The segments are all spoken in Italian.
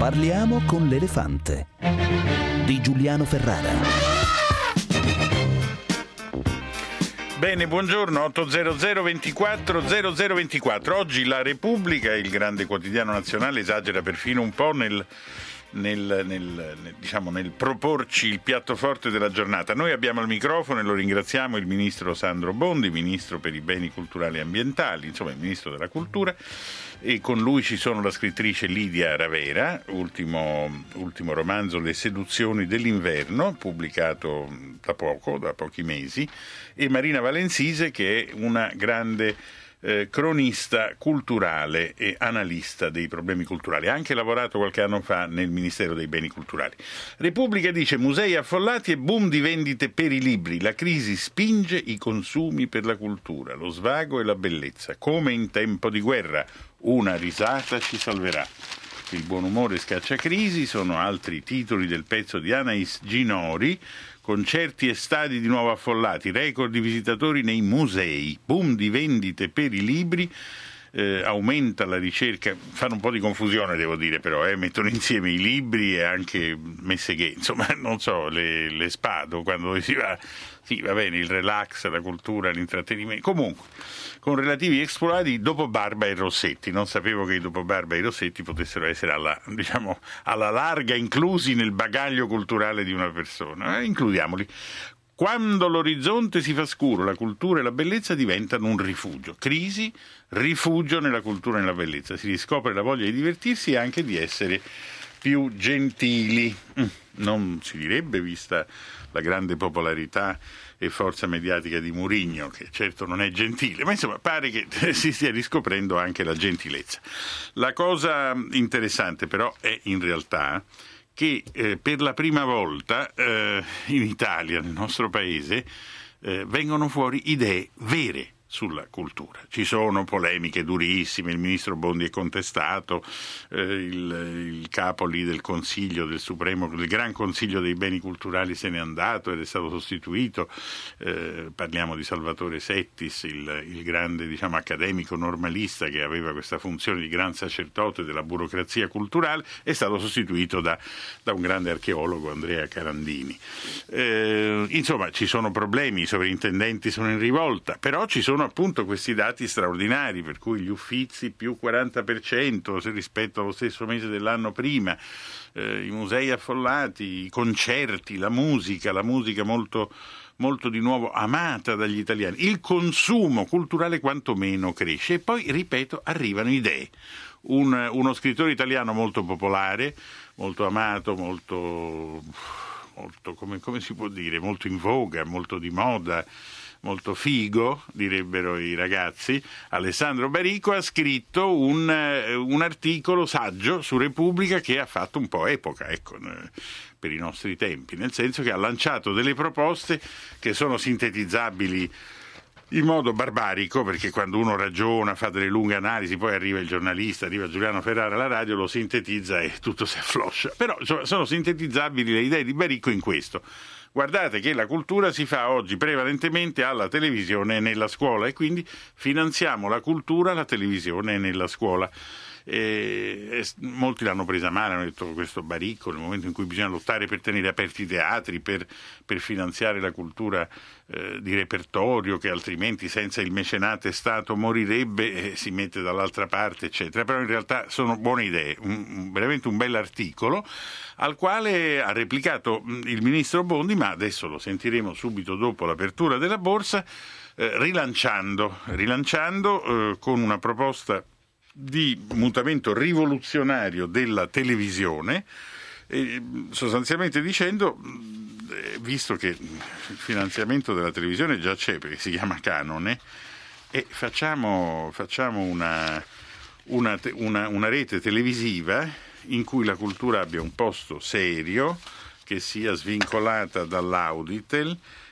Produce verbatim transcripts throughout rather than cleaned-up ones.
Parliamo con l'elefante di Giuliano Ferrara. Bene, buongiorno, ottocento ventiquattro zero zero ventiquattro. Oggi la Repubblica, il grande quotidiano nazionale, esagera perfino un po' nel, nel, nel, nel, diciamo, nel proporci il piatto forte della giornata. Noi abbiamo al microfono, e lo ringraziamo, il ministro Sandro Bondi, ministro per i beni culturali e ambientali, insomma il ministro della cultura, e con lui ci sono la scrittrice Lidia Ravera, ultimo, ultimo romanzo Le seduzioni dell'inverno, pubblicato da poco, da pochi mesi, e Marina Valensise, che è una grande eh, cronista culturale e analista dei problemi culturali. Ha anche lavorato qualche anno fa nel Ministero dei Beni Culturali. Repubblica dice: musei affollati e boom di vendite per i libri. La crisi spinge i consumi per la cultura, lo svago e la bellezza. Come in tempo di guerra, una risata ci salverà. Il buon umore scaccia crisi, sono altri titoli del pezzo di Anais Ginori. Concerti e stadi di nuovo affollati, record di visitatori nei musei, boom di vendite per i libri, eh, aumenta la ricerca, fanno un po' di confusione devo dire però, eh, mettono insieme i libri e anche messe gay, insomma non so, le, le spado quando si va, sì va bene, il relax, la cultura, l'intrattenimento, comunque con relativi exploiti dopo Barba e Rossetti. Non sapevo che i dopo Barba e i Rossetti potessero essere alla, diciamo, alla larga inclusi nel bagaglio culturale di una persona. Eh, includiamoli. Quando l'orizzonte si fa scuro, la cultura e la bellezza diventano un rifugio. Crisi, rifugio nella cultura e nella bellezza. Si riscopre la voglia di divertirsi e anche di essere più gentili. Non si direbbe, vista la grande popolarità e forza mediatica di Mourinho, che certo non è gentile, ma insomma pare che si stia riscoprendo anche la gentilezza. La cosa interessante però è in realtà che eh, per la prima volta eh, in Italia, nel nostro paese, eh, vengono fuori idee vere sulla cultura. Ci sono polemiche durissime, il ministro Bondi è contestato, eh, il, il capo lì del Consiglio, del Supremo, del Gran Consiglio dei Beni Culturali se n'è andato ed è stato sostituito, eh, parliamo di Salvatore Settis, il, il grande diciamo accademico normalista che aveva questa funzione di gran sacerdote della burocrazia culturale, è stato sostituito da, da un grande archeologo, Andrea Carandini. Eh, insomma ci sono problemi, i sovrintendenti sono in rivolta, però ci sono appunto questi dati straordinari, per cui gli Uffizi più quaranta per cento rispetto allo stesso mese dell'anno prima, eh, i musei affollati, i concerti, la musica, la musica molto, molto di nuovo amata dagli italiani, il consumo culturale quantomeno cresce e poi, ripeto, arrivano idee. Un, uno scrittore italiano molto popolare, molto amato, molto, molto come, come si può dire, molto in voga, molto di moda, molto figo, direbbero i ragazzi, Alessandro Barico ha scritto un, un articolo saggio su Repubblica che ha fatto un po' epoca, ecco, per i nostri tempi, nel senso che ha lanciato delle proposte che sono sintetizzabili in modo barbarico, perché quando uno ragiona, fa delle lunghe analisi, poi arriva il giornalista, arriva Giuliano Ferrara alla radio, lo sintetizza e tutto si affloscia. Però insomma, sono sintetizzabili le idee di Barico in questo. Guardate che la cultura si fa oggi prevalentemente alla televisione e nella scuola e quindi finanziamo la cultura, la televisione e nella scuola. E, e molti l'hanno presa male, hanno detto questo Barico nel momento in cui bisogna lottare per tenere aperti i teatri, per, per finanziare la cultura eh, di repertorio che altrimenti senza il mecenate Stato morirebbe, e si mette dall'altra parte eccetera, però in realtà sono buone idee, un, un, veramente un bell'articolo al quale ha replicato il ministro Bondi, ma adesso lo sentiremo subito dopo l'apertura della borsa, eh, rilanciando, rilanciando eh, con una proposta di mutamento rivoluzionario della televisione, eh, sostanzialmente dicendo, eh, visto che il finanziamento della televisione già c'è perché si chiama canone, e facciamo, facciamo una, una, una, una rete televisiva in cui la cultura abbia un posto serio, che sia svincolata dall'Auditel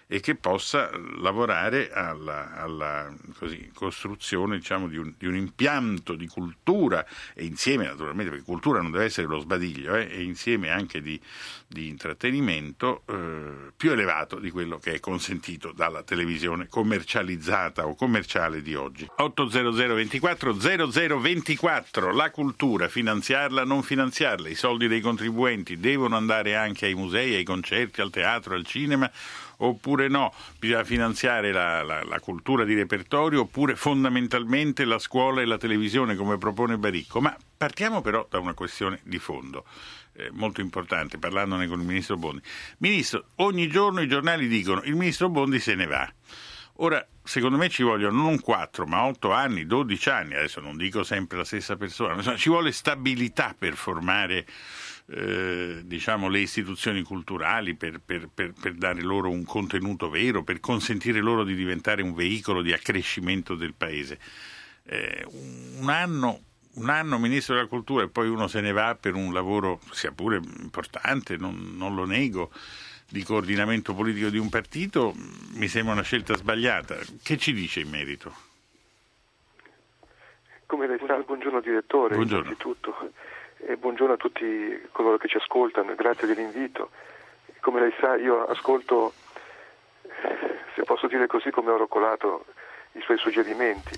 e che possa lavorare alla, alla così, costruzione, diciamo, di, un, di un impianto di cultura, e insieme naturalmente, perché cultura non deve essere lo sbadiglio, eh, e insieme anche di, di intrattenimento eh, più elevato di quello che è consentito dalla televisione commercializzata o commerciale di oggi. ottocento ventiquattro zero zero ventiquattro, la cultura, finanziarla, non finanziarla, i soldi dei contribuenti devono andare anche ai musei, ai concerti, al teatro, al cinema, oppure no, bisogna finanziare la, la, la cultura di repertorio, oppure fondamentalmente la scuola e la televisione come propone Baricco. Ma partiamo però da una questione di fondo, eh, molto importante, parlandone con il ministro Bondi. Ministro, ogni giorno i giornali dicono il ministro Bondi se ne va. Ora, secondo me ci vogliono non quattro, ma otto anni, dodici anni, adesso non dico sempre la stessa persona, ma insomma, ci vuole stabilità per formare Eh, diciamo le istituzioni culturali, per, per, per, per dare loro un contenuto vero, per consentire loro di diventare un veicolo di accrescimento del paese. Eh, un anno, un anno ministro della cultura e poi uno se ne va per un lavoro sia pure importante, non, non lo nego, di coordinamento politico di un partito, mi sembra una scelta sbagliata. Che ci dice in merito? Come lei sa, buongiorno direttore, buongiorno. Innanzitutto. E buongiorno a tutti coloro che ci ascoltano, grazie dell'invito. Come lei sa, io ascolto, se posso dire così, come oracolato i suoi suggerimenti.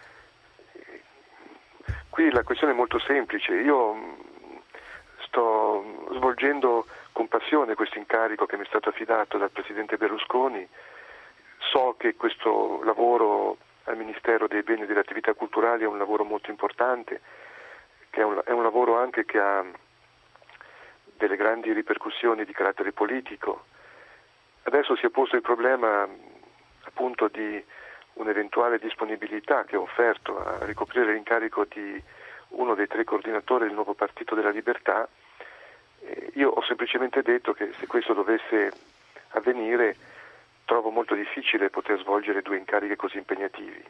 Qui la questione è molto semplice. Io sto svolgendo con passione questo incarico che mi è stato affidato dal Presidente Berlusconi. So che questo lavoro al Ministero dei Beni e delle Attività Culturali è un lavoro molto importante, che è un, è un lavoro anche che ha delle grandi ripercussioni di carattere politico. Adesso si è posto il problema appunto di un'eventuale disponibilità che ho offerto a ricoprire l'incarico di uno dei tre coordinatori del nuovo Partito della Libertà. Eh, io ho semplicemente detto che se questo dovesse avvenire trovo molto difficile poter svolgere due incarichi così impegnativi,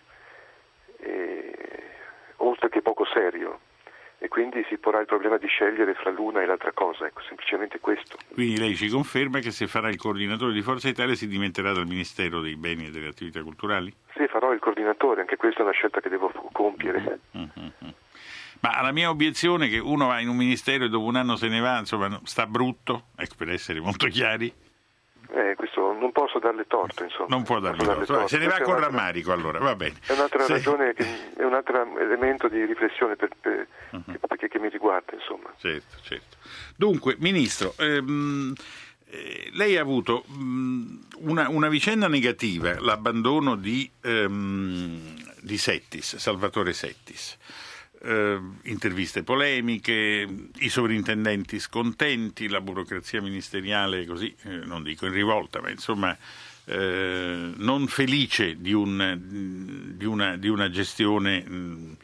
eh, oltre che poco serio. E quindi si porrà il problema di scegliere fra l'una e l'altra cosa, ecco, semplicemente questo. Quindi lei ci conferma che se farà il coordinatore di Forza Italia si dimetterà dal Ministero dei Beni e delle Attività Culturali? Sì, farò il coordinatore, anche questa è una scelta che devo compiere. Mm-hmm. Ma alla mia obiezione che uno va in un ministero e dopo un anno se ne va, insomma, sta brutto, ecco, per essere molto chiari. Eh, questo non posso darle torto, insomma. Non può darle torto, torto. Se ne va con rammarico, allora, va bene. È un'altra se... ragione, che, è un altro elemento di riflessione per, per, uh-huh. perché che mi riguarda, insomma. Certo, certo. Dunque, Ministro, ehm, eh, lei ha avuto mh, una, una vicenda negativa, l'abbandono di, ehm, di Settis, Salvatore Settis. Uh, interviste polemiche, i sovrintendenti scontenti, la burocrazia ministeriale così, eh, non dico in rivolta, ma insomma eh, non felice di, un, di, una, di una gestione mh,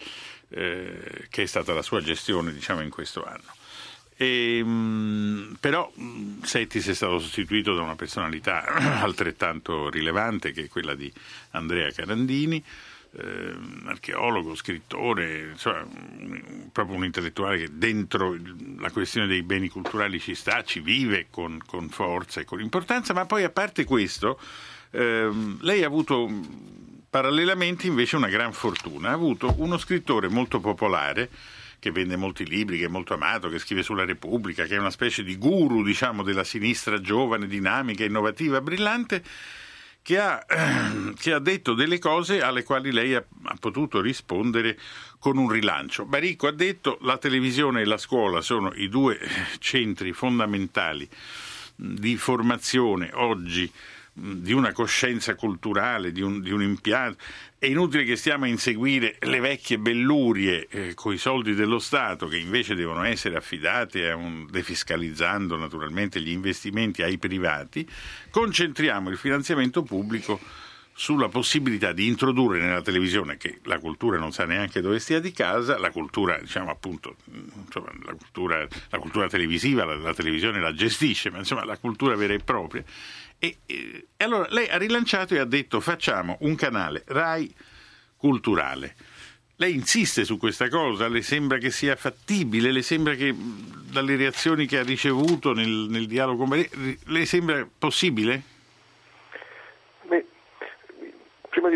eh, che è stata la sua gestione, diciamo, in questo anno. E, mh, però mh, Settis è stato sostituito da una personalità altrettanto rilevante, che è quella di Andrea Carandini, Eh, archeologo, scrittore, insomma, un, proprio un intellettuale che dentro la questione dei beni culturali ci sta, ci vive con, con forza e con importanza. Ma poi, a parte questo, ehm, lei ha avuto parallelamente invece una gran fortuna. Ha avuto uno scrittore molto popolare che vende molti libri, che è molto amato, che scrive sulla Repubblica, che è una specie di guru, diciamo, della sinistra giovane, dinamica, innovativa, brillante, Che ha, che ha detto delle cose alle quali lei ha, ha potuto rispondere con un rilancio. Baricco ha detto: la televisione e la scuola sono i due centri fondamentali di formazione oggi di una coscienza culturale, di un, di un impianto. È inutile che stiamo a inseguire le vecchie bellurie eh, coi soldi dello Stato, che invece devono essere affidate a un, defiscalizzando naturalmente gli investimenti ai privati. Concentriamo il finanziamento pubblico sulla possibilità di introdurre nella televisione, che la cultura non sa neanche dove stia di casa, la cultura, diciamo appunto, insomma, la cultura, la cultura televisiva, la, la televisione la gestisce, ma insomma la cultura vera e propria. E, e allora lei ha rilanciato e ha detto: facciamo un canale Rai culturale. Lei insiste su questa cosa? Le sembra che sia fattibile? Le sembra che, dalle reazioni che ha ricevuto nel, nel dialogo con Baricco, le sembra possibile?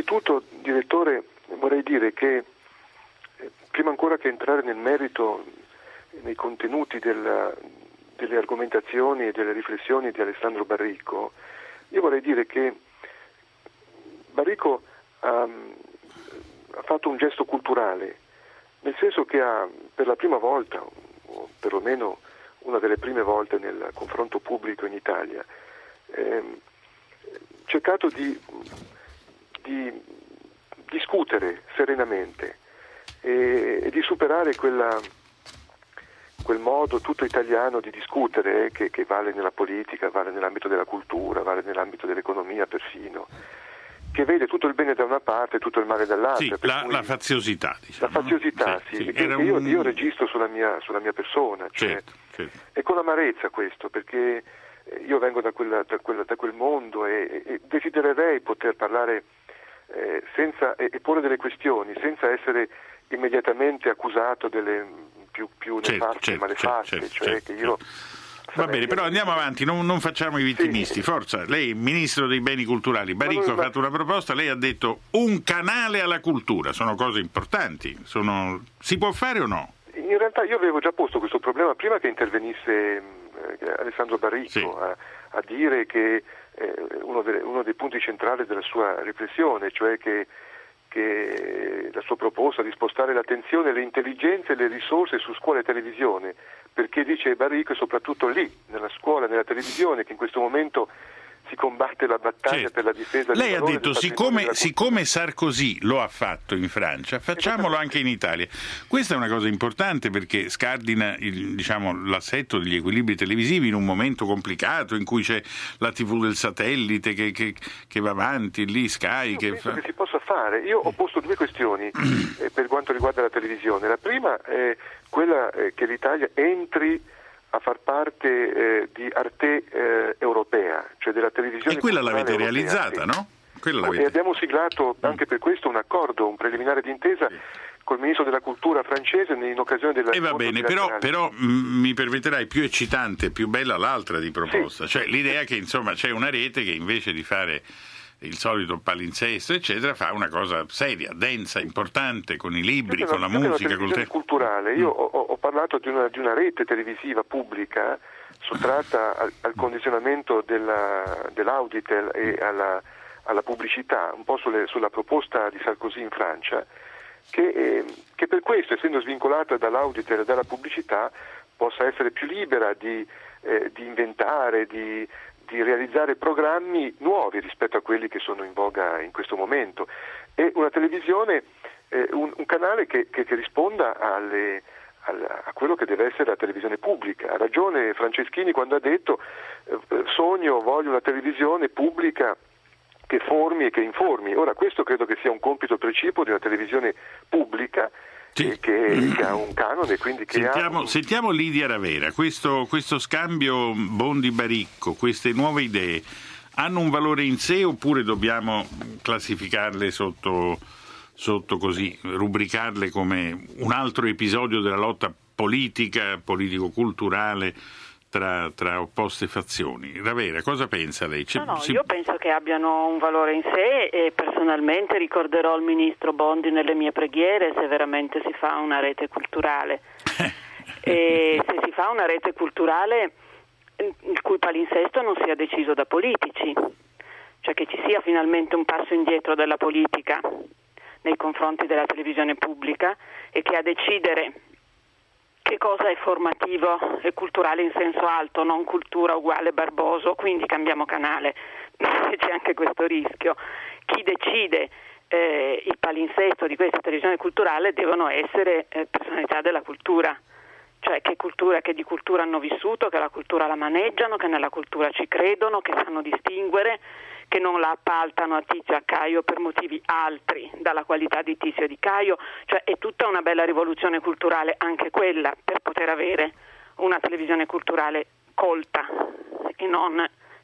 innanzitutto, direttore, vorrei dire che eh, prima ancora che entrare nel merito, nei contenuti della, delle argomentazioni e delle riflessioni di Alessandro Barrico, io vorrei dire che Barrico ha, ha fatto un gesto culturale, nel senso che ha per la prima volta, o perlomeno una delle prime volte nel confronto pubblico in Italia, ehm, cercato di, di discutere serenamente e, e di superare quella, quel modo tutto italiano di discutere eh, che, che vale nella politica, vale nell'ambito della cultura, vale nell'ambito dell'economia perfino, che vede tutto il bene da una parte e tutto il male dall'altra. Sì, la, la faziosità, diciamo. La faziosità, sì, sì, sì, che io, un... io registro sulla mia, sulla mia persona, cioè, certo, certo. E con amarezza questo, perché io vengo da, quella, da, quella, da quel mondo e, e desidererei poter parlare eh, senza, e, e porre delle questioni, senza essere immediatamente accusato delle più, più certo, nefaste certo, malefatte, certo, cioè certo, che io... certo. Va bene, però andiamo avanti, non, non facciamo i vittimisti. Sì. Forza, lei, ministro dei beni culturali, Baricco ha fatto una proposta, lei ha detto un canale alla cultura, sono cose importanti, sono... si può fare o no? In realtà io avevo già posto questo problema prima che intervenisse eh, Alessandro Baricco, sì. a, a dire che eh, uno, de, uno dei punti centrali della sua riflessione, cioè che che la sua proposta di spostare l'attenzione, le intelligenze e le risorse su scuola e televisione, perché dice Baricco è soprattutto lì, nella scuola, nella televisione, che in questo momento si combatte la battaglia certo. per la difesa Lei del ha detto siccome, siccome Sarkozy lo ha fatto in Francia, facciamolo anche in Italia. Questa è una cosa importante perché scardina il, diciamo, l'assetto degli equilibri televisivi in un momento complicato in cui c'è la tivù del satellite che, che, che va avanti, lì Sky Io che penso fa... che si possa fare. Io ho posto due questioni eh, per quanto riguarda la televisione. La prima è quella eh, che l'Italia entri a far parte eh, di Arte eh, europea, cioè della televisione. E quella l'avete europea, realizzata, sì. no? Quella l'avete... E abbiamo siglato anche per questo un accordo, un preliminare d'intesa sì. col ministro della cultura francese in occasione della... E va bene, però, però mh, mi permetterai, più eccitante, più bella l'altra di proposta, sì. cioè l'idea che insomma c'è una rete che invece di fare il solito palinsesto eccetera fa una cosa seria, densa, importante, con i libri, con la musica, col te- culturale. Io ho, ho parlato di una, di una rete televisiva pubblica sottratta al, al condizionamento della, dell'Auditel e alla, alla pubblicità, un po' sulle, sulla proposta di Sarkozy in Francia, che, eh, che per questo, essendo svincolata dall'Auditel e dalla pubblicità, possa essere più libera di, eh, di inventare, di di realizzare programmi nuovi rispetto a quelli che sono in voga in questo momento, e una televisione, eh, un, un canale che, che, che risponda alle, a quello che deve essere la televisione pubblica. Ha ragione Franceschini quando ha detto eh, sogno, voglio una televisione pubblica che formi e che informi. Ora questo credo che sia un compito precipuo di una televisione pubblica sì. che, che ha un canone, quindi che sentiamo, ha un... sentiamo Lidia Ravera. Questo, questo scambio Bondi-Baricco, queste nuove idee hanno un valore in sé oppure dobbiamo classificarle sotto, sotto così, rubricarle come un altro episodio della lotta politica, politico-culturale Tra, tra opposte fazioni? Ravera, cosa pensa lei? C'è, no, no, si... io penso che abbiano un valore in sé e personalmente ricorderò il ministro Bondi nelle mie preghiere se veramente si fa una rete culturale. E se si fa una rete culturale il cui palinsesto non sia deciso da politici, cioè che ci sia finalmente un passo indietro della politica nei confronti della televisione pubblica e che a decidere che cosa è formativo e culturale in senso alto, non cultura uguale Barboso, quindi cambiamo canale, c'è anche questo rischio. Chi decide eh, il palinsesto di questa televisione culturale devono essere eh, personalità della cultura, cioè che cultura, che di cultura hanno vissuto, che la cultura la maneggiano, che nella cultura ci credono, che sanno distinguere, che non la appaltano a Tizio e a Caio per motivi altri dalla qualità di Tizio e di Caio, cioè è tutta una bella rivoluzione culturale anche quella per poter avere una televisione culturale colta e non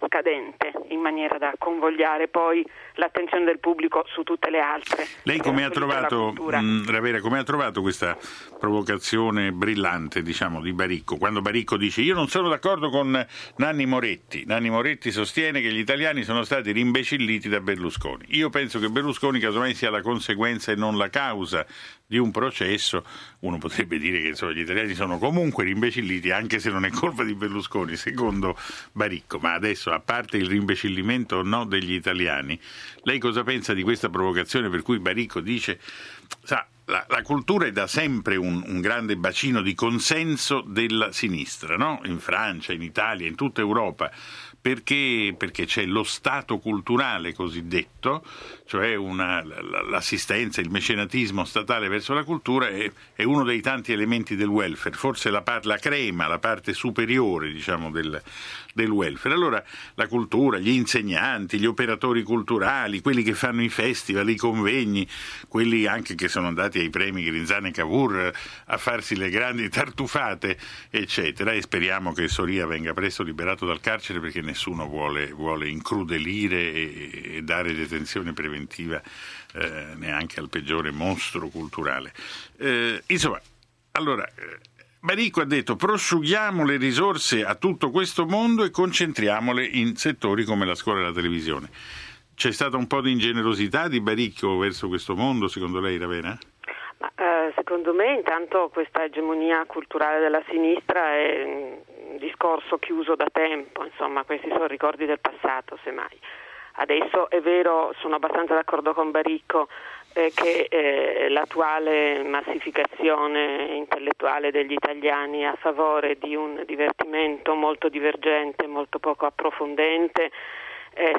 scadente, in maniera da convogliare poi l'attenzione del pubblico su tutte le altre. Lei come ha trovato, mh, Ravera, come ha trovato questa provocazione brillante, diciamo, di Baricco, quando Baricco dice io non sono d'accordo con Nanni Moretti, Nanni Moretti sostiene che gli italiani sono stati rimbecilliti da Berlusconi. Io penso che Berlusconi casomai sia la conseguenza e non la causa di un processo. Uno potrebbe dire che insomma, gli italiani sono comunque rimbecilliti anche se non è colpa di Berlusconi, secondo Baricco. Ma adesso, a parte il rimbecillimento o no degli italiani, lei cosa pensa di questa provocazione per cui Baricco dice sa, la, la cultura è da sempre un, un grande bacino di consenso della sinistra, no? In Francia, in Italia, in tutta Europa. Perché? Perché c'è lo Stato culturale cosiddetto, cioè una, l'assistenza, il mecenatismo statale verso la cultura è, è uno dei tanti elementi del welfare, forse la, par, la crema, la parte superiore, diciamo, del, del welfare. Allora la cultura, gli insegnanti, gli operatori culturali, quelli che fanno i festival, i convegni, quelli anche che sono andati ai premi Grinzane e Cavour a farsi le grandi tartufate, eccetera, e speriamo che Soria venga presto liberato dal carcere perché nessuno vuole, vuole incrudelire e, e dare detenzione preventiva eh, neanche al peggiore mostro culturale. Eh, insomma, allora, eh, Baricco ha detto prosciughiamo le risorse a tutto questo mondo e concentriamole in settori come la scuola e la televisione. C'è stata un po' di ingenerosità di Baricco verso questo mondo, secondo lei, Ravera? Ma, eh, secondo me intanto questa egemonia culturale della sinistra è un discorso chiuso da tempo, insomma questi sono ricordi del passato semmai. Adesso è vero, sono abbastanza d'accordo con Baricco eh, che eh, l'attuale massificazione intellettuale degli italiani a favore di un divertimento molto divergente, molto poco approfondente, Eh,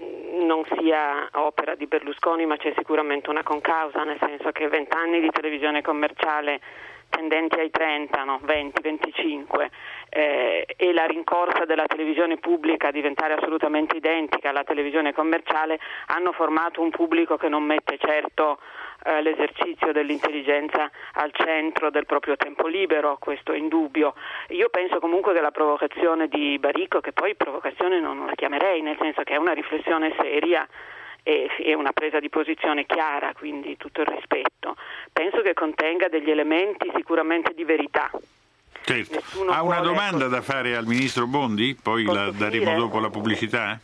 non sia opera di Berlusconi, ma c'è sicuramente una concausa, nel senso che vent'anni di televisione commerciale tendenti ai trenta, no, venti venticinque eh, e la rincorsa della televisione pubblica a diventare assolutamente identica alla televisione commerciale hanno formato un pubblico che non mette certo eh, l'esercizio dell'intelligenza al centro del proprio tempo libero, questo è indubbio. Io penso comunque che la provocazione di Baricco, che poi provocazione non la chiamerei, nel senso che è una riflessione seria e una presa di posizione chiara, quindi tutto il rispetto, penso che contenga degli elementi sicuramente di verità. Certo. Ha una domanda da fare al ministro Bondi? Poi la daremo dopo la pubblicità?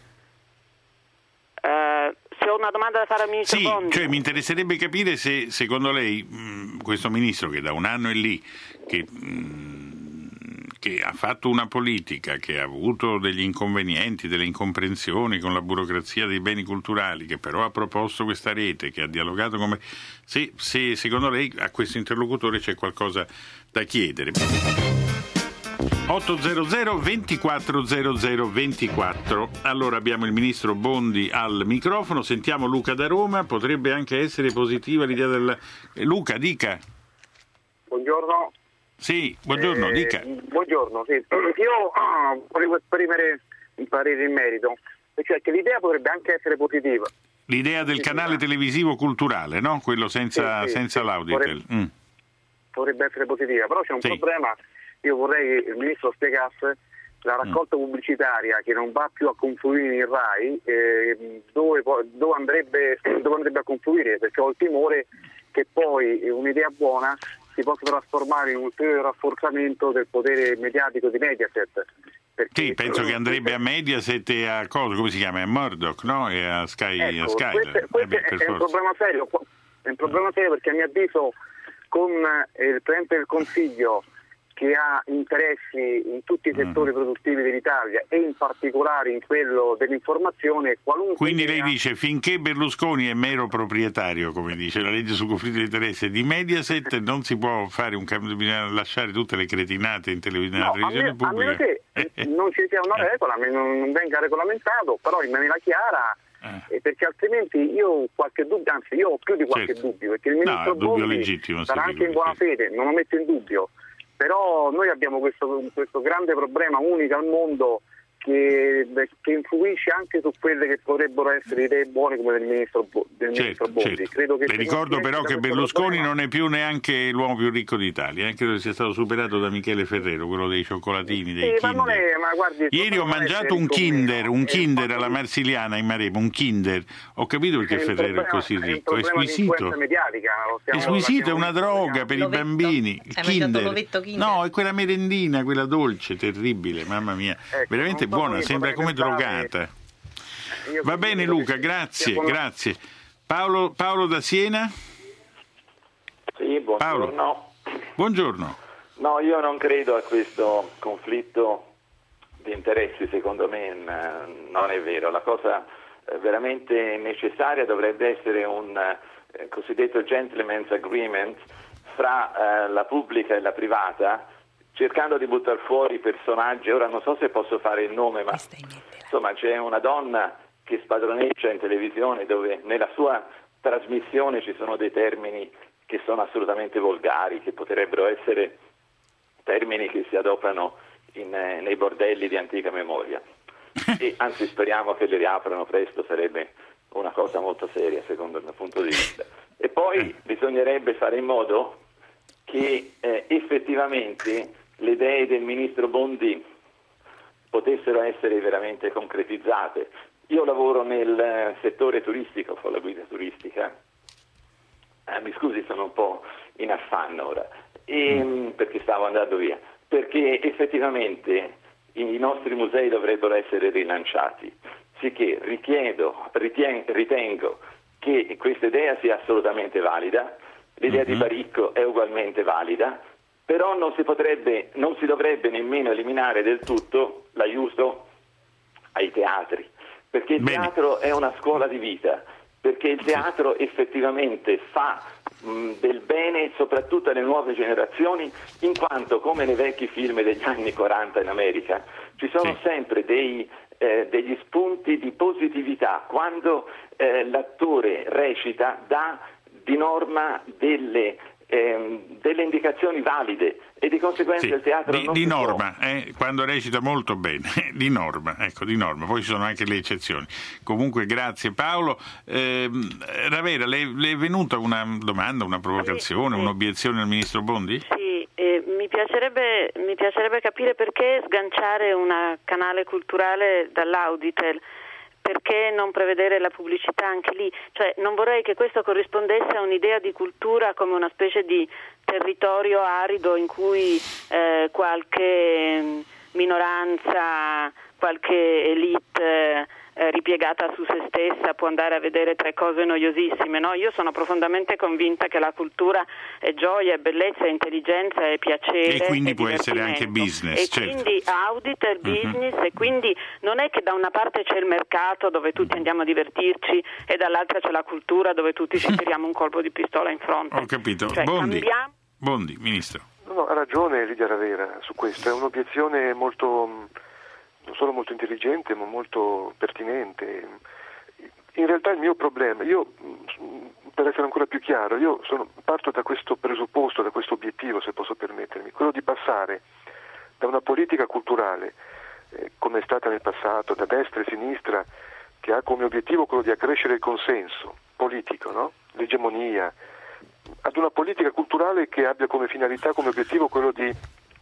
Uh, se ho una domanda da fare al ministro sì, Bondi? Cioè mi interesserebbe capire se secondo lei mh, questo ministro che da un anno è lì, che mh, che ha fatto una politica, che ha avuto degli inconvenienti, delle incomprensioni con la burocrazia dei beni culturali, che però ha proposto questa rete, che ha dialogato con me, se, se secondo lei a questo interlocutore c'è qualcosa da chiedere. ottocento ventiquattro zero zero ventiquattro. Allora abbiamo il ministro Bondi al microfono, sentiamo Luca da Roma, potrebbe anche essere positiva l'idea del... Luca, dica. Buongiorno. Sì, buongiorno, eh, dica. Buongiorno, sì. Io ah, volevo esprimere un parere in merito, cioè che l'idea potrebbe anche essere positiva. L'idea del sì, canale sì, televisivo culturale, no? Quello senza, sì, sì, senza sì, l'Auditel. Potrebbe, mm. potrebbe essere positiva, però c'è un sì. problema. Io vorrei che il ministro spiegasse la raccolta mm. pubblicitaria che non va più a confluire in Rai, eh, dove, dove, andrebbe, dove andrebbe a confluire, perché ho il timore che poi un'idea buona si possa trasformare in un ulteriore rafforzamento del potere mediatico di Mediaset. Sì, penso che andrebbe a Mediaset e a cosa, come si chiama? A Murdoch, no? E a Sky. Ecco, a Sky questo, questo eh beh, è un problema serio, è un problema serio perché a mio avviso con il Presidente del Consiglio che ha interessi in tutti i settori mm. produttivi dell'Italia e in particolare in quello dell'informazione, qualunque quindi idea... lei dice finché Berlusconi è mero proprietario, come dice la legge sul conflitto di interesse di Mediaset, non si può fare un cambio, bisogna lasciare tutte le cretinate in televisione, no, televisione a me, pubblica a meno che eh, eh. non ci sia una regola, non, non venga regolamentato, però in maniera chiara, eh. perché altrimenti io ho qualche dubbio, anzi io ho più di qualche certo. dubbio, perché il ministro no, Bondi sarà anche in buona fede, non lo metto in dubbio, però noi abbiamo questo, questo grande problema unico al mondo che, che influisce anche su quelle che potrebbero essere idee buone come del ministro, del certo, ministro Bondi. Certo. Credo che Le ricordo però che Berlusconi problema... non è più neanche l'uomo più ricco d'Italia, eh? Credo sia stato superato da Michele Ferrero, quello dei cioccolatini, dei sì, ma non è, ma guardi, ieri ho mangiato un Kinder, un Kinder alla Marsiliana in Maremma, un Kinder, ho capito perché Ferrero è così ricco, è squisito, è squisito, è una droga per i bambini. Il Kinder. No, è quella merendina, quella dolce, terribile, mamma mia, ecco, veramente buona, sembra come drogata. Va bene Luca, grazie, grazie. Paolo, Paolo da Siena? Sì, buongiorno. Paolo. Buongiorno. No, io non credo a questo conflitto di interessi, secondo me non è vero. La cosa veramente necessaria dovrebbe essere un eh, cosiddetto gentleman's agreement fra eh, la pubblica e la privata, cercando di buttare fuori personaggi. Ora non so se posso fare il nome, ma insomma c'è una donna che spadroneggia in televisione dove nella sua trasmissione ci sono dei termini che sono assolutamente volgari, che potrebbero essere termini che si adoperano in, eh, nei bordelli di antica memoria. E anzi speriamo che li riaprano presto, sarebbe una cosa molto seria secondo il mio punto di vista. E poi bisognerebbe fare in modo che eh, effettivamente le idee del ministro Bondi potessero essere veramente concretizzate. Io lavoro nel settore turistico, con la guida turistica, eh, mi scusi sono un po' in affanno ora, e, perché stavo andando via, perché effettivamente i nostri musei dovrebbero essere rilanciati, sicché richiedo, ritien, ritengo che questa idea sia assolutamente valida, l'idea uh-huh. di Baricco è ugualmente valida, però non si potrebbe, non si dovrebbe nemmeno eliminare del tutto l'aiuto ai teatri, perché il Bene. teatro è una scuola di vita, perché il teatro effettivamente fa mh, del bene soprattutto alle nuove generazioni, in quanto come nei vecchi film degli anni quaranta in America ci sono sì. sempre dei, eh, degli spunti di positività quando eh, l'attore recita, dà di norma delle Ehm, delle indicazioni valide e di conseguenza sì, il teatro di, non di si norma eh, quando recita molto bene di norma, ecco, di norma, poi ci sono anche le eccezioni. Comunque grazie Paolo. eh, Ravera, le, le è venuta una domanda, una provocazione, sì, un'obiezione al ministro Bondi? Sì, eh, mi piacerebbe mi piacerebbe capire perché sganciare un canale culturale dall'Auditel. Perché non prevedere la pubblicità anche lì? Cioè, non vorrei che questo corrispondesse a un'idea di cultura come una specie di territorio arido in cui eh, qualche minoranza, qualche elite eh, ripiegata su se stessa può andare a vedere tre cose noiosissime. No? Io sono profondamente convinta che la cultura è gioia, è bellezza, è intelligenza, è piacere. E quindi può essere anche business. E certo. quindi Auditel, business, uh-huh. e quindi non è che da una parte c'è il mercato dove tutti andiamo a divertirci e dall'altra c'è la cultura dove tutti ci tiriamo un colpo di pistola in fronte. Ho capito. Cioè, Bondi. cambiamo... Bondi, ministro. No, no, ha ragione Lidia Ravera su questo, è un'obiezione molto, non solo molto intelligente ma molto pertinente. In realtà il mio problema, io per essere ancora più chiaro, io sono, parto da questo presupposto, da questo obiettivo, se posso permettermi, quello di passare da una politica culturale eh, come è stata nel passato, da destra e sinistra, che ha come obiettivo quello di accrescere il consenso politico, no? L'egemonia, ad una politica culturale che abbia come finalità, come obiettivo quello di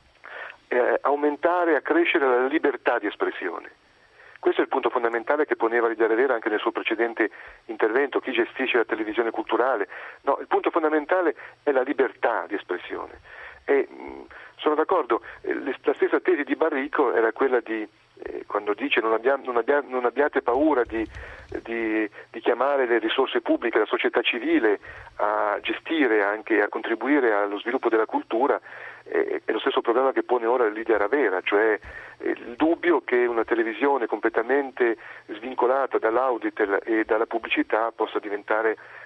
eh, aumentare e accrescere la libertà di espressione. Questo è il punto fondamentale che poneva Lidia Ravera anche nel suo precedente intervento, chi gestisce la televisione culturale. No, il punto fondamentale è la libertà di espressione. E mh, sono d'accordo, eh, la stessa tesi di Baricco era quella di eh, quando dice non, abbiamo, non, abbia, non abbiate paura di, di, di chiamare le risorse pubbliche, la società civile a gestire anche a contribuire allo sviluppo della cultura. Eh, è lo stesso problema che pone ora Lidia Ravera, cioè eh, il dubbio che una televisione completamente svincolata dall'Auditel e dalla pubblicità possa diventare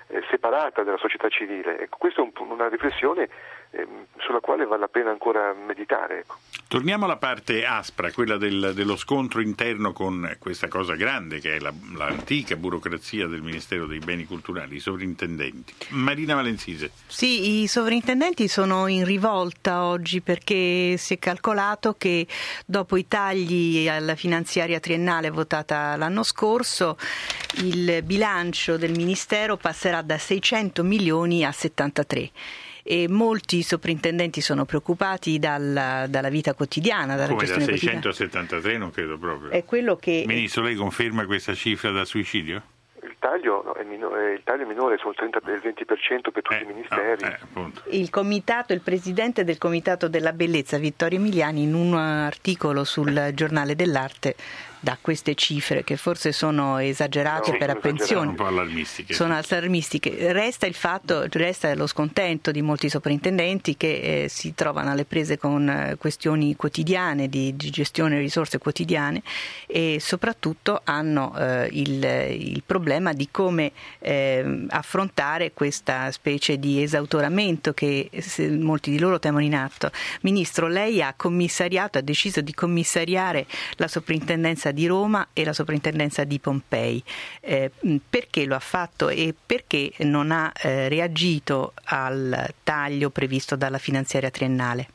eh, separata dalla società civile. Ecco, questa è un, una riflessione eh, sulla quale vale la pena ancora meditare. Ecco. Torniamo alla parte aspra, quella del, dello scontro interno con questa cosa grande che è la, l'antica burocrazia del Ministero dei Beni Culturali, i sovrintendenti. Marina Valenzise. Sì, i sovrintendenti sono in rivolta oggi perché si è calcolato che dopo i tagli alla finanziaria triennale votata l'anno scorso il bilancio del Ministero passerà da seicento milioni a settantatré. E molti sovrintendenti sono preoccupati dalla, dalla vita quotidiana, dalla Come gestione da seicento a quotidiana. settantatré non credo proprio. È quello che... Ministro, lei conferma questa cifra da suicidio? Il taglio, no, è minore, il taglio è minore sul trenta, il venti per cento per tutti eh, i ministeri. No, eh, appunto. Il comitato, il presidente del Comitato della Bellezza, Vittorio Emiliani, in un articolo sul Giornale dell'Arte dà queste cifre che forse sono esagerate no, per apprensione, un po' allarmistiche. sono allarmistiche. Resta il fatto, resta lo scontento di molti sovrintendenti che eh, si trovano alle prese con eh, questioni quotidiane di, di gestione di risorse quotidiane e soprattutto hanno eh, il, il problema di come eh, affrontare questa specie di esautoramento che se, molti di loro temono in atto. Ministro, lei ha commissariato, ha deciso di commissariare la soprintendenza di Roma e la soprintendenza di Pompei. Eh, perché lo ha fatto e perché non ha eh, reagito al taglio previsto dalla finanziaria triennale?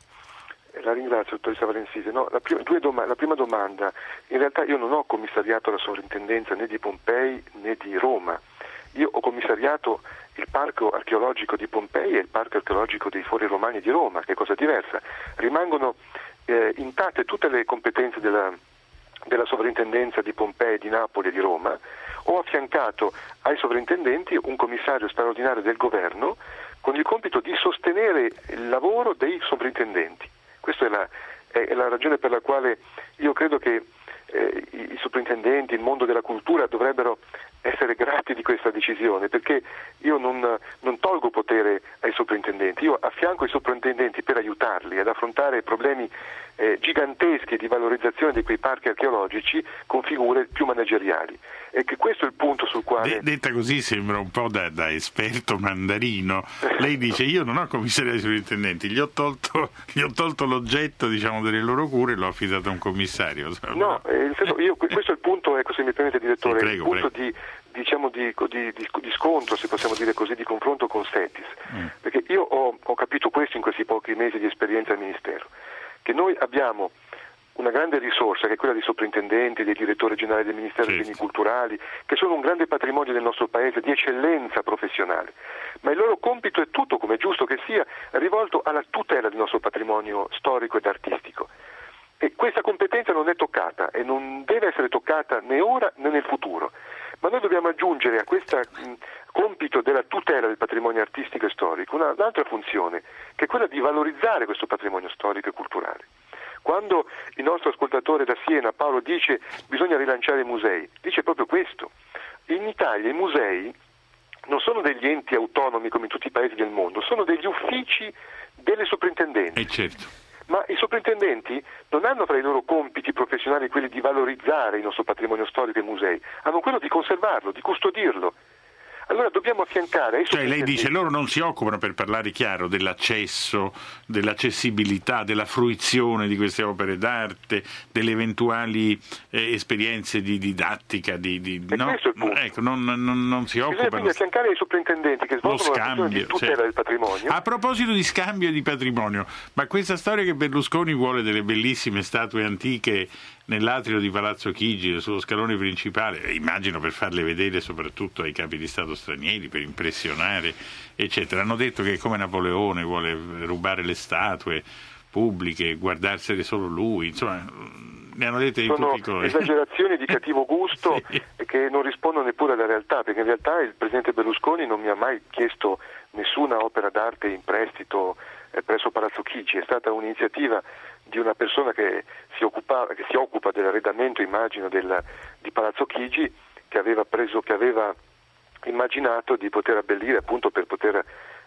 La ringrazio, dottoressa Valenzise. No, la, prima, due doma- la prima domanda, in realtà io non ho commissariato la sovrintendenza né di Pompei né di Roma. Io ho commissariato il parco archeologico di Pompei e il parco archeologico dei Fori Romani di Roma, che è cosa diversa. Rimangono eh, intatte tutte le competenze della della sovrintendenza di Pompei, di Napoli e di Roma. Ho affiancato ai sovrintendenti un commissario straordinario del governo con il compito di sostenere il lavoro dei sovrintendenti. Questa è la, è la ragione per la quale io credo che eh, i sovrintendenti, il mondo della cultura dovrebbero essere grati di questa decisione, perché io non, non tolgo potere ai sovrintendenti, io affianco i sovrintendenti per aiutarli ad affrontare problemi eh, giganteschi di valorizzazione di quei parchi archeologici con figure più manageriali. E che questo è il punto sul quale... De- detta così sembra un po' da, da esperto mandarino. Lei dice io non ho commissariato i sovrintendenti, gli ho tolto, gli ho tolto l'oggetto, diciamo, delle loro cure e l'ho affidato a un commissario. No, eh, io, questo è il punto, ecco, se mi permette, direttore, sì, prego, il punto prego. di diciamo di, di, di, di scontro, se possiamo dire così, di confronto con Setis, mm. perché io ho, ho capito questo in questi pochi mesi di esperienza al Ministero, che noi abbiamo una grande risorsa che è quella dei sovrintendenti, dei direttori generali del Ministero dei Beni Culturali, che sono un grande patrimonio del nostro Paese di eccellenza professionale, ma il loro compito è tutto, come è giusto che sia, rivolto alla tutela del nostro patrimonio storico ed artistico. E questa competenza non è toccata e non deve essere toccata né ora né nel futuro. Ma noi dobbiamo aggiungere a questo compito della tutela del patrimonio artistico e storico una, un'altra funzione, che è quella di valorizzare questo patrimonio storico e culturale. Quando il nostro ascoltatore da Siena, Paolo, dice bisogna rilanciare i musei, dice proprio questo. In Italia i musei non sono degli enti autonomi come in tutti i paesi del mondo, sono degli uffici delle soprintendenze. Eh certo. Ma i sovrintendenti non hanno tra i loro compiti professionali quelli di valorizzare il nostro patrimonio storico e i musei, hanno quello di conservarlo, di custodirlo. Allora dobbiamo affiancare ai Cioè lei sovrintendenti... dice loro non si occupano, per parlare chiaro, dell'accesso, dell'accessibilità, della fruizione di queste opere d'arte, delle eventuali eh, esperienze di didattica, di, di e no, questo è il punto. Ecco, non, non, non si Bisogna occupano. quindi affiancare ai sovrintendenti che svolgono la funzione di tutela certo. del patrimonio. A proposito di scambio di patrimonio, ma questa storia che Berlusconi vuole delle bellissime statue antiche nell'atrio di Palazzo Chigi, sullo scalone principale, immagino per farle vedere soprattutto ai capi di Stato stranieri, per impressionare, eccetera. Hanno detto che come Napoleone vuole rubare le statue pubbliche, guardarsene solo lui, insomma, ne hanno dette di Sono tutti i colori. esagerazioni di cattivo gusto sì. che non rispondono neppure alla realtà, perché in realtà il Presidente Berlusconi non mi ha mai chiesto nessuna opera d'arte in prestito eh, presso Palazzo Chigi, è stata un'iniziativa di una persona che si, occupa, che si occupa dell'arredamento, immagino, del, di Palazzo Chigi, che aveva preso, che aveva immaginato di poter abbellire appunto per poter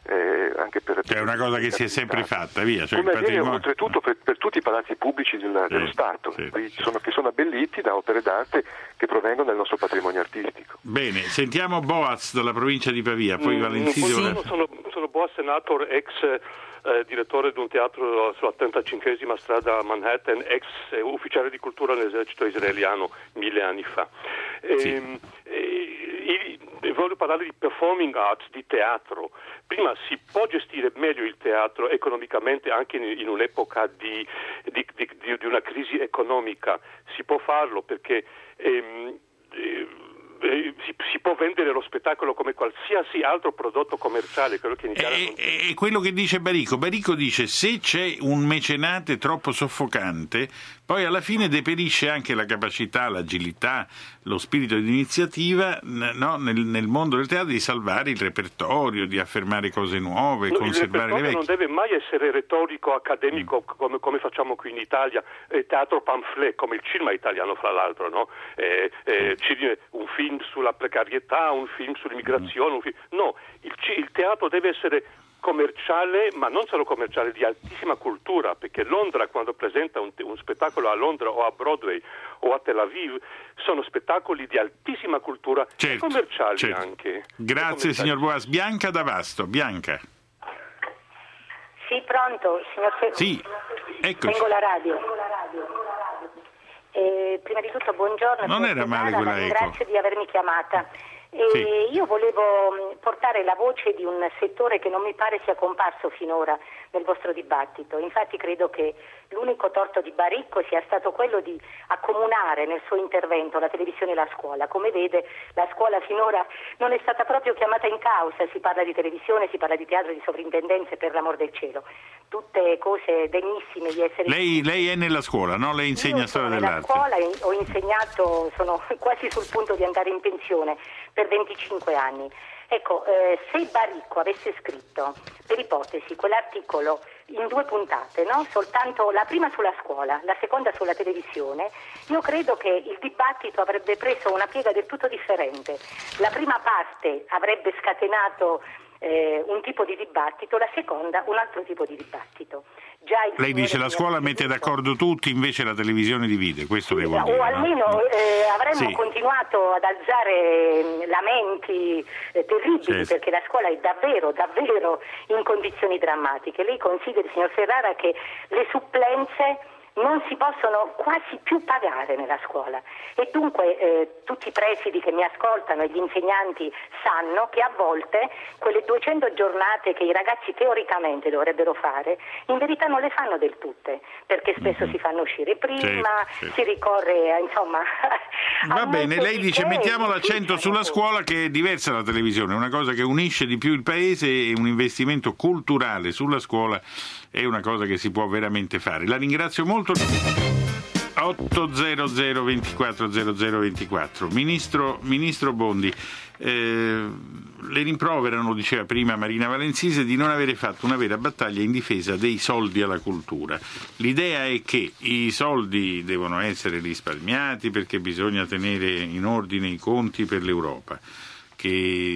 eh, anche per, per è una cosa che si è sempre fatta, via. Cioè come il avviene patrimonio... oltretutto per, per tutti i palazzi pubblici del, sì, dello Stato, sì, qui sì. sono, che sono abbelliti da opere d'arte che provengono dal nostro patrimonio artistico. Bene, sentiamo Boaz dalla provincia di Pavia, poi Mm, Valenzisi. buongiorno, sono, sono Boaz Senator, ex eh, direttore di un teatro sulla trentacinquesima strada a Manhattan, ex eh, ufficiale di cultura nell'esercito israeliano mille anni fa. Sì. E, e, e voglio parlare di performing arts, di teatro. Prima si può gestire meglio il teatro economicamente anche in, in un'epoca di, di, di, di una crisi economica, si può farlo perché ehm, eh, eh, si, si può vendere lo spettacolo come qualsiasi altro prodotto commerciale, quello che in Italia non... È quello che dice Baricco. Baricco dice: se c'è un mecenate troppo soffocante, poi alla fine deperisce anche la capacità, l'agilità, lo spirito di iniziativa, no, nel, nel mondo del teatro, di salvare il repertorio, di affermare cose nuove, No, conservare le vecchie. non deve mai essere retorico, accademico, mm. come, come facciamo qui in Italia, eh, teatro pamphlet, come il cinema italiano fra l'altro, no? Eh, eh, un film sulla precarietà, un film sull'immigrazione, un film... no, il, il teatro deve essere commerciale, ma non solo commerciale, di altissima cultura, perché Londra, quando presenta un, un spettacolo a Londra o a Broadway o a Tel Aviv, sono spettacoli di altissima cultura, certo, e commerciali certo. anche. Grazie signor Boas. Bianca da Vasto. Bianca. Sì, pronto, signor Fe... Sì, eccoci. Tengo la radio. Eh, prima di tutto buongiorno. Non era male quella la eco. Grazie di avermi chiamata. E sì. Io volevo portare la voce di un settore che non mi pare sia comparso finora nel vostro dibattito. Infatti credo che l'unico torto di Baricco sia stato quello di accomunare nel suo intervento la televisione e la scuola. Come vede, la scuola finora non è stata proprio chiamata in causa. Si parla di televisione, si parla di teatro, di sovrintendenze, per l'amor del cielo. Tutte cose degnissime di essere... Lei, lei è nella scuola, no? Lei insegna storia dell'arte. Nella scuola ho insegnato, sono quasi sul punto di andare in pensione per venticinque anni. Ecco, eh, se Baricco avesse scritto, per ipotesi, quell'articolo in due puntate, no? Soltanto la prima sulla scuola, la seconda sulla televisione, io credo che il dibattito avrebbe preso una piega del tutto differente. La prima parte avrebbe scatenato eh, un tipo di dibattito, la seconda un altro tipo di dibattito. Già il Lei dice la scuola mette d'accordo tutti, invece la televisione divide, questo sì, le vuol o dire. almeno no? eh, avremmo sì. continuato ad alzare lamenti eh, terribili, certo. Perché la scuola è davvero, davvero in condizioni drammatiche. Lei consideri, signor Ferrara, che le supplenze non si possono quasi più pagare nella scuola e dunque eh, tutti i presidi che mi ascoltano e gli insegnanti sanno che a volte quelle duecento giornate che i ragazzi teoricamente dovrebbero fare in verità non le fanno del tutte, perché spesso mm-hmm. si fanno uscire prima, certo, certo. si ricorre a, insomma a va bene, lei dice mettiamo l'accento sulla tutto. Scuola, che è diversa dalla televisione, è una cosa che unisce di più il paese e un investimento culturale sulla scuola è una cosa che si può veramente fare. La ringrazio molto. otto zero zero ventiquattro zero zero ventiquattro. Ministro, Ministro Bondi, eh, le rimproverano, diceva prima Marina Valenzise, di non avere fatto una vera battaglia in difesa dei soldi alla cultura. L'idea è che i soldi devono essere risparmiati perché bisogna tenere in ordine i conti per l'Europa, che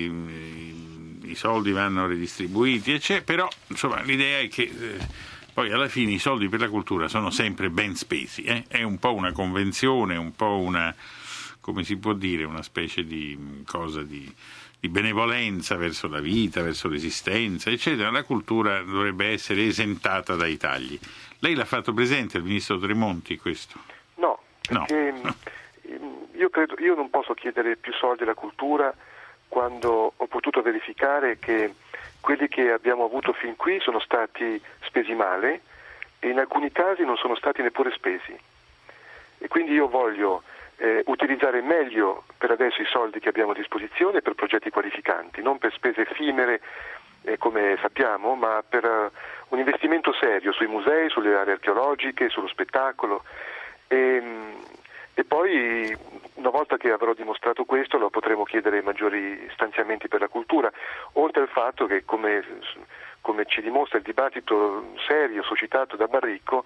i soldi vanno redistribuiti, eccetera. Però insomma l'idea è che eh, poi alla fine i soldi per la cultura sono sempre ben spesi, eh? È un po' una convenzione, un po' una, come si può dire, una specie di cosa di, di benevolenza verso la vita, verso l'esistenza, eccetera. La cultura dovrebbe essere esentata dai tagli. Lei l'ha fatto presente al Ministro Tremonti questo? No, perché no. io credo, io non posso chiedere più soldi alla cultura quando ho potuto verificare che quelli che abbiamo avuto fin qui sono stati spesi male e in alcuni casi non sono stati neppure spesi. E quindi io voglio eh, utilizzare meglio per adesso i soldi che abbiamo a disposizione per progetti qualificanti, non per spese effimere eh, come sappiamo, ma per uh, un investimento serio sui musei, sulle aree archeologiche, sullo spettacolo. E, e poi una volta che avrò dimostrato questo lo potremo chiedere maggiori stanziamenti per la cultura, oltre al fatto che come, come ci dimostra il dibattito serio suscitato da Baricco,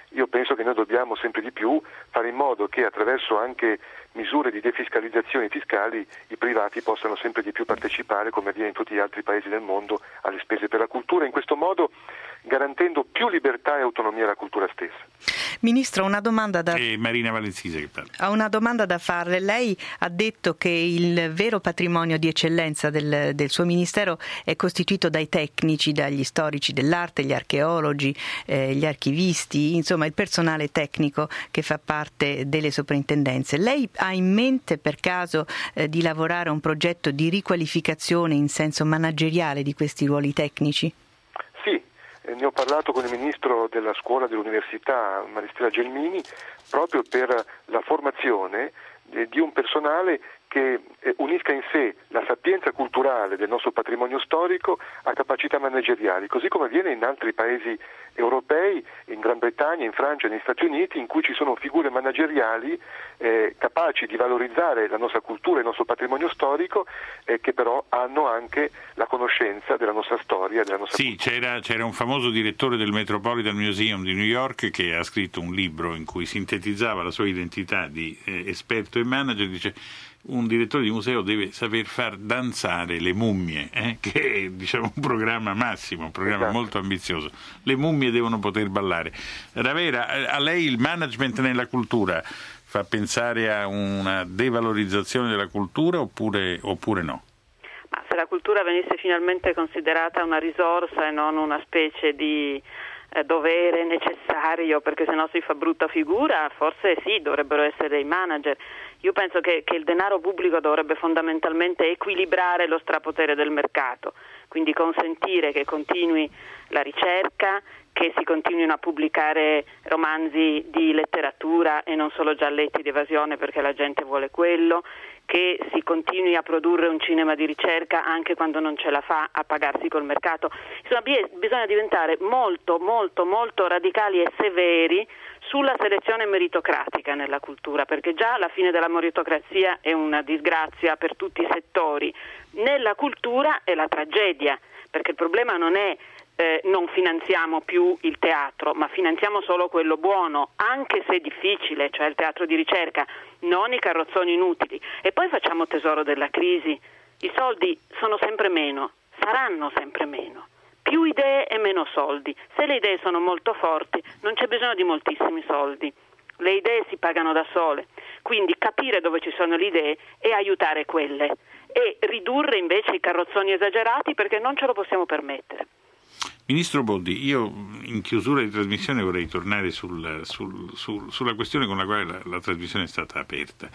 io penso che noi dobbiamo sempre di più fare in modo che attraverso anche misure di defiscalizzazione fiscali i privati possano sempre di più partecipare, come avviene in tutti gli altri paesi del mondo, alle spese per la cultura, in questo modo garantendo più libertà e autonomia alla cultura stessa. Ministro, una domanda da e Marina Valenzise che parla. Una domanda da farle. Lei ha detto che il vero patrimonio di eccellenza del, del suo ministero è costituito dai tecnici, dagli storici dell'arte, gli archeologi, eh, gli archivisti, insomma il personale tecnico che fa parte delle soprintendenze. Lei ha in mente per caso eh, di lavorare a un progetto di riqualificazione in senso manageriale di questi ruoli tecnici? Sì, eh, ne ho parlato con il ministro della scuola dell'università Maristella Gelmini proprio per la formazione eh, di un personale che eh, unisca in sé la sapienza culturale del nostro patrimonio storico a capacità manageriali, così come avviene in altri paesi europei, in Gran Bretagna, in Francia e negli Stati Uniti, in cui ci sono figure manageriali eh, capaci di valorizzare la nostra cultura e il nostro patrimonio storico, eh, che però hanno anche la conoscenza della nostra storia, della nostra Sì, c'era, c'era un famoso direttore del Metropolitan Museum di New York che ha scritto un libro in cui sintetizzava la sua identità di eh, esperto e manager. Dice: un direttore di museo deve saper far danzare le mummie, eh? che è, diciamo, un programma massimo, un programma esatto. molto ambizioso. Le mummie devono poter ballare. Ravera, a lei il management nella cultura fa pensare a una devalorizzazione della cultura oppure, oppure no? Ma se la cultura venisse finalmente considerata una risorsa e non una specie di eh, dovere necessario, perché sennò si fa brutta figura, forse sì, dovrebbero essere dei manager. Io penso che, che il denaro pubblico dovrebbe fondamentalmente equilibrare lo strapotere del mercato, quindi consentire che continui la ricerca, che si continuino a pubblicare romanzi di letteratura e non solo gialletti di evasione perché la gente vuole quello, che si continui a produrre un cinema di ricerca anche quando non ce la fa a pagarsi col mercato. Insomma, bisogna diventare molto, molto, molto radicali e severi sulla selezione meritocratica nella cultura, perché già la fine della meritocrazia è una disgrazia per tutti i settori. Nella cultura è la tragedia, perché il problema non è eh, non finanziamo più il teatro, ma finanziamo solo quello buono, anche se difficile, cioè il teatro di ricerca, non i carrozzoni inutili. E poi facciamo tesoro della crisi. I soldi sono sempre meno, saranno sempre meno. Più idee e meno soldi. Se le idee sono molto forti, non c'è bisogno di moltissimi soldi. Le idee si pagano da sole. Quindi capire dove ci sono le idee e aiutare quelle. E ridurre invece i carrozzoni esagerati, perché non ce lo possiamo permettere. Ministro Bondi, io in chiusura di trasmissione vorrei tornare sul, sul, sul, sulla questione con la quale la, la trasmissione è stata aperta.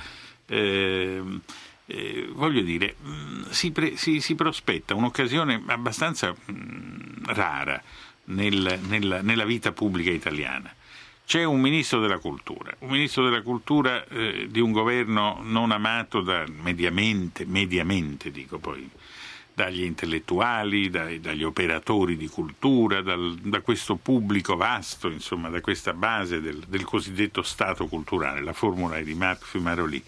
Eh, eh, voglio dire, si, pre, si, si prospetta un'occasione abbastanza mh, rara nel, nella, nella vita pubblica italiana. C'è un ministro della cultura, un ministro della cultura eh, di un governo non amato da mediamente, mediamente dico poi, dagli intellettuali, dai, dagli operatori di cultura, dal, da questo pubblico vasto, insomma, da questa base del, del cosiddetto Stato culturale, la formula è di Marc Fumaroli.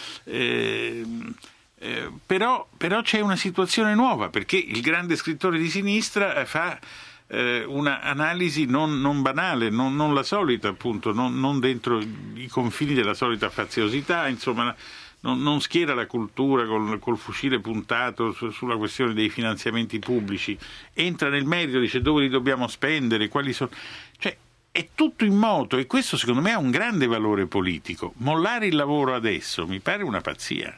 Eh, eh, però, però c'è una situazione nuova, perché il grande scrittore di sinistra fa eh, una analisi non, non banale, non, non la solita, appunto, non, non dentro i confini della solita faziosità, insomma. Non, non schiera la cultura col, col fucile puntato su, sulla questione dei finanziamenti pubblici, entra nel merito, dice dove li dobbiamo spendere, quali sono, cioè è tutto in moto, e questo secondo me ha un grande valore politico. Mollare il lavoro adesso mi pare una pazzia.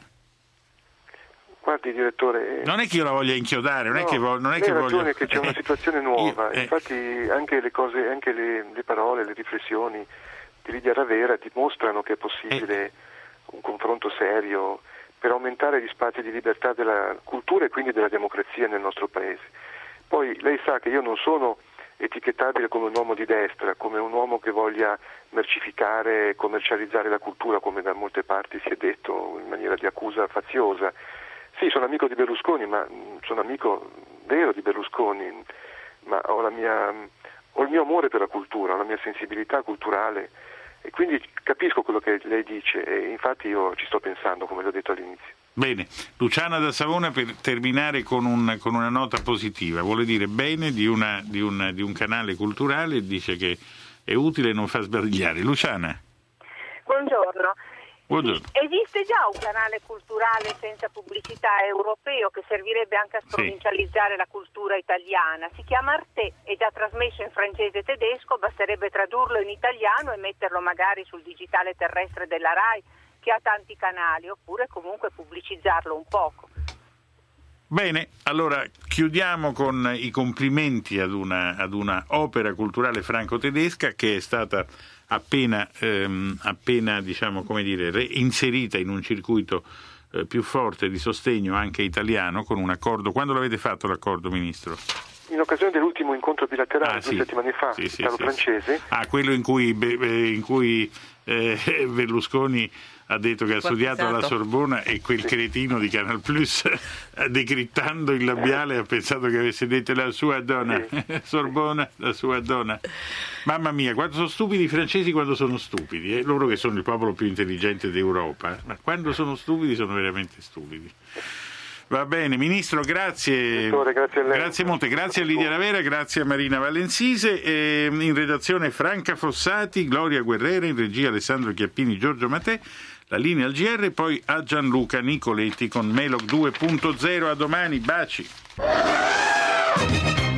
Guardi, direttore, non è che io la voglia inchiodare, non no, è che, vo- non è lei che ha ragione voglio che c'è una situazione nuova. Io, eh. Infatti anche le cose, anche le, le parole, le riflessioni di Lidia Ravera dimostrano che è possibile eh. un confronto serio per aumentare gli spazi di libertà della cultura e quindi della democrazia nel nostro paese. Poi lei sa che io non sono etichettabile come un uomo di destra, come un uomo che voglia mercificare e commercializzare la cultura, come da molte parti si è detto in maniera di accusa faziosa. Sì, sono amico di Berlusconi, ma sono amico vero di Berlusconi, ma ho, la mia, ho il mio amore per la cultura, ho la mia sensibilità culturale, e quindi capisco quello che lei dice, e infatti io ci sto pensando, come le ho detto all'inizio. Bene, Luciana da Savona, per terminare con, un, con una nota positiva, vuole dire bene di, una, di, una, di un canale culturale, dice che è utile e non fa sbadigliare. Luciana. Buongiorno. Buongiorno. Esiste già un canale culturale senza pubblicità europeo che servirebbe anche a sprovincializzare sì. la cultura italiana. Si chiama Arte, è già trasmesso in francese e tedesco, basterebbe tradurlo in italiano e metterlo magari sul digitale terrestre della RAI, che ha tanti canali, oppure comunque pubblicizzarlo un poco. Bene, allora chiudiamo con i complimenti ad una, ad una opera culturale franco-tedesca che è stata appena, ehm, appena diciamo, come dire, inserita in un circuito eh, più forte di sostegno anche italiano con un accordo. Quando l'avete fatto l'accordo, Ministro? In occasione dell'ultimo incontro bilaterale ah, due sì. settimane fa, sì, sì, italo-francese. Sì, sì. Ah, quello in cui, in cui eh, Berlusconi ha detto che ha studiato alla Sorbona e quel cretino di Canal Plus, decrittando il labiale, ha pensato che avesse detto la sua donna, sì. Sorbona, la sua donna. Mamma mia, quando sono stupidi i francesi, quando sono stupidi, eh? Loro che sono il popolo più intelligente d'Europa, ma quando sono stupidi sono veramente stupidi. Va bene, Ministro, grazie. Dottore, grazie a lei. Grazie molte, grazie a Lidia Ravera, grazie a Marina Valensise, e in redazione Franca Fossati, Gloria Guerrera, in regia Alessandro Chiappini, Giorgio Mattè, la linea al G R, poi a Gianluca Nicoletti con Melog due punto zero. A domani, baci.